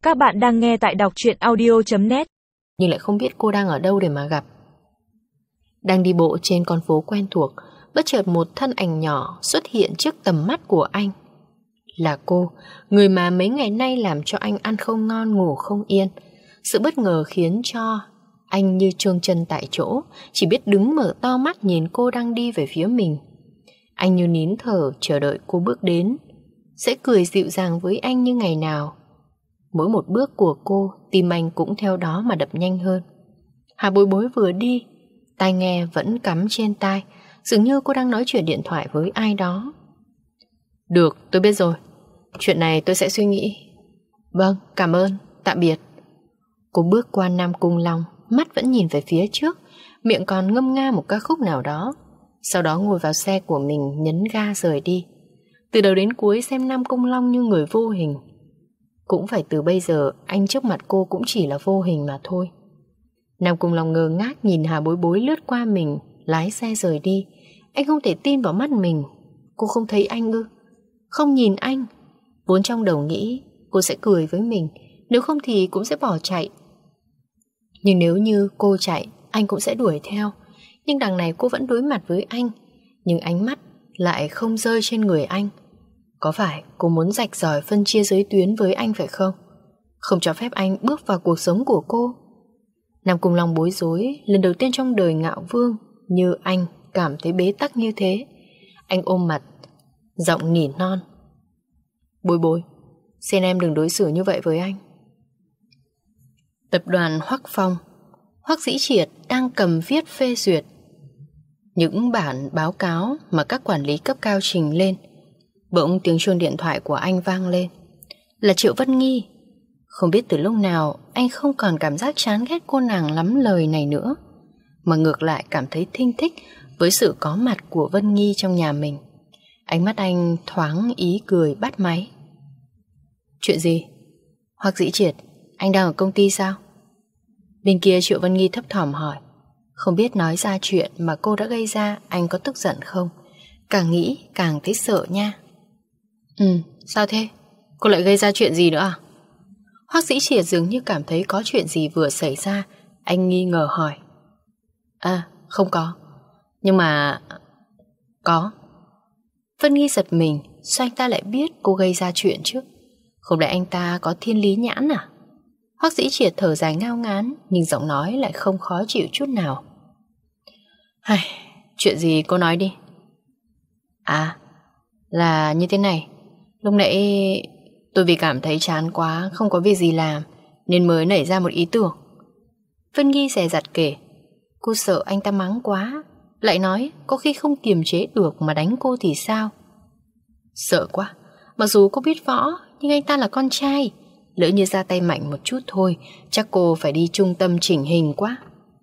Các bạn đang nghe tại đọc truyện audio.net. Nhưng lại không biết cô đang ở đâu để mà gặp. Đang đi bộ trên con phố quen thuộc, bất chợt một thân ảnh nhỏ xuất hiện trước tầm mắt của anh. Là cô, người mà mấy ngày nay làm cho anh ăn không ngon ngủ không yên. Sự bất ngờ khiến cho anh như chôn chân tại chỗ, chỉ biết đứng mở to mắt nhìn cô đang đi về phía mình. Anh như nín thở chờ đợi cô bước đến, sẽ cười dịu dàng với anh như ngày nào. Mỗi một bước của cô, tim anh cũng theo đó mà đập nhanh hơn. Hà Bối Bối vừa đi, tai nghe vẫn cắm trên tai, dường như cô đang nói chuyện điện thoại với ai đó. Được, tôi biết rồi. Chuyện này tôi sẽ suy nghĩ. Vâng, cảm ơn, tạm biệt. Cô bước qua Nam Cung Long, mắt vẫn nhìn về phía trước, miệng còn ngâm nga một ca khúc nào đó. Sau đó ngồi vào xe của mình, nhấn ga rời đi. Từ đầu đến cuối xem Nam Cung Long như người vô hình. Cũng phải từ bây giờ anh trước mặt cô cũng chỉ là vô hình mà thôi. Nam Cung Long ngơ ngác nhìn Hà Bối Bối lướt qua mình, lái xe rời đi. Anh không thể tin vào mắt mình. Cô không thấy anh ư? Không nhìn anh. Vốn trong đầu nghĩ cô sẽ cười với mình, nếu không thì cũng sẽ bỏ chạy. Nhưng nếu như cô chạy, anh cũng sẽ đuổi theo. Nhưng đằng này cô vẫn đối mặt với anh, nhưng ánh mắt lại không rơi trên người anh. Có phải cô muốn rạch ròi phân chia giới tuyến với anh phải không? Không cho phép anh bước vào cuộc sống của cô. Nam Cung Long bối rối, lần đầu tiên trong đời ngạo vương như anh cảm thấy bế tắc như thế. Anh ôm mặt, giọng nỉ non. Bối Bối, xin em đừng đối xử như vậy với anh. Tập đoàn Hoắc Phong, Hoắc Dĩ Triệt đang cầm viết phê duyệt những bản báo cáo mà các quản lý cấp cao trình lên. Bỗng tiếng chuông điện thoại của anh vang lên. Là Triệu Vân Nghi. Không biết từ lúc nào anh không còn cảm giác chán ghét cô nàng lắm lời này nữa, mà ngược lại cảm thấy thinh thích với sự có mặt của Vân Nghi trong nhà mình. Ánh mắt anh thoáng ý cười bắt máy. Chuyện gì? Hoắc Dĩ Triệt, anh đang ở công ty sao? Bên kia Triệu Vân Nghi thấp thỏm hỏi. Không biết nói ra chuyện mà cô đã gây ra anh có tức giận không? Càng nghĩ càng thấy sợ nha. Sao thế? Cô lại gây ra chuyện gì nữa à? Hoắc Dĩ Triệt dường như cảm thấy có chuyện gì vừa xảy ra. Anh nghi ngờ hỏi. À, không có. Nhưng mà... Có. Vân Nghi giật mình. Sao anh ta lại biết cô gây ra chuyện chứ? Không lẽ anh ta có thiên lý nhãn à? Hoắc Dĩ Triệt thở dài ngao ngán, nhưng giọng nói lại không khó chịu chút nào. Chuyện gì cô nói đi. À, là như thế này. Lúc nãy tôi vì cảm thấy chán quá, không có việc gì làm, nên mới nảy ra một ý tưởng. Vân Nghi dè dặt kể. Cô sợ anh ta mắng quá, lại nói có khi không kiềm chế được mà đánh cô thì sao. Sợ quá. Mặc dù cô biết võ, nhưng anh ta là con trai, lỡ như ra tay mạnh một chút thôi, chắc cô phải đi trung tâm chỉnh hình quá.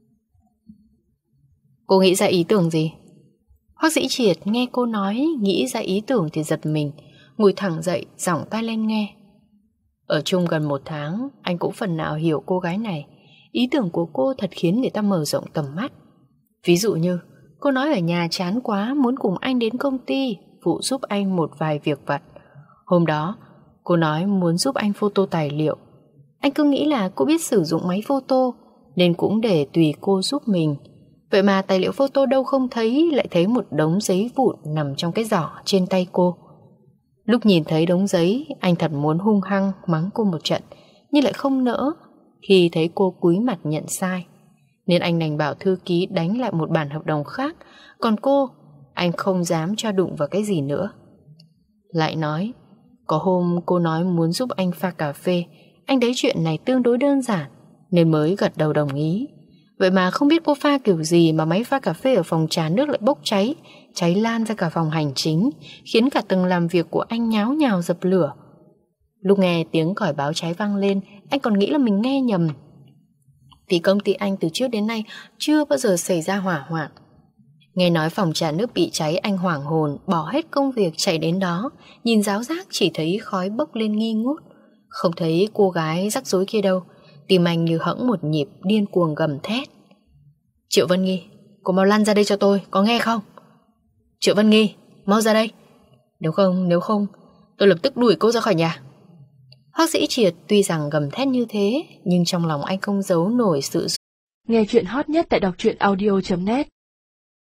Cô nghĩ ra ý tưởng gì? Hoắc Dĩ Triệt nghe cô nói nghĩ ra ý tưởng thì giật mình, ngồi thẳng dậy, giỏng tai lên nghe. Ở chung gần 1 tháng, anh cũng phần nào hiểu cô gái này. Ý tưởng của cô thật khiến người ta mở rộng tầm mắt. Ví dụ như cô nói ở nhà chán quá, muốn cùng anh đến công ty phụ giúp anh một vài việc vặt. Hôm đó cô nói muốn giúp anh photo tài liệu. Anh cứ nghĩ là cô biết sử dụng máy photo, nên cũng để tùy cô giúp mình. Vậy mà tài liệu photo đâu không thấy, lại thấy một đống giấy vụn nằm trong cái giỏ trên tay cô. Lúc nhìn thấy đống giấy, anh thật muốn hung hăng mắng cô một trận, nhưng lại không nỡ khi thấy cô cúi mặt nhận sai. Nên anh đành bảo thư ký đánh lại một bản hợp đồng khác. Còn cô, anh không dám cho đụng vào cái gì nữa. Lại nói, có hôm cô nói muốn giúp anh pha cà phê. Anh thấy chuyện này tương đối đơn giản, nên mới gật đầu đồng ý. Vậy mà không biết cô pha kiểu gì mà máy pha cà phê ở phòng trà nước lại bốc cháy, cháy lan ra cả phòng hành chính, khiến cả tầng làm việc của anh nháo nhào dập lửa. Lúc nghe tiếng còi báo cháy vang lên, anh còn nghĩ là mình nghe nhầm, vì công ty anh từ trước đến nay chưa bao giờ xảy ra hỏa hoạn. Nghe nói phòng trà nước bị cháy, anh hoảng hồn, bỏ hết công việc chạy đến đó. Nhìn ráo rác chỉ thấy khói bốc lên nghi ngút, không thấy cô gái rắc rối kia đâu. Tim anh như hẫng một nhịp, điên cuồng gầm thét. Triệu Vân Nghi, cô mau lăn ra đây cho tôi, có nghe không? Triệu Vân Nghi, mau ra đây. Nếu không, tôi lập tức đuổi cô ra khỏi nhà. Hoắc Dĩ Triệt tuy rằng gầm thét như thế, nhưng trong lòng anh không giấu nổi sự. Nghe chuyện hot nhất tại đọc truyện audio.net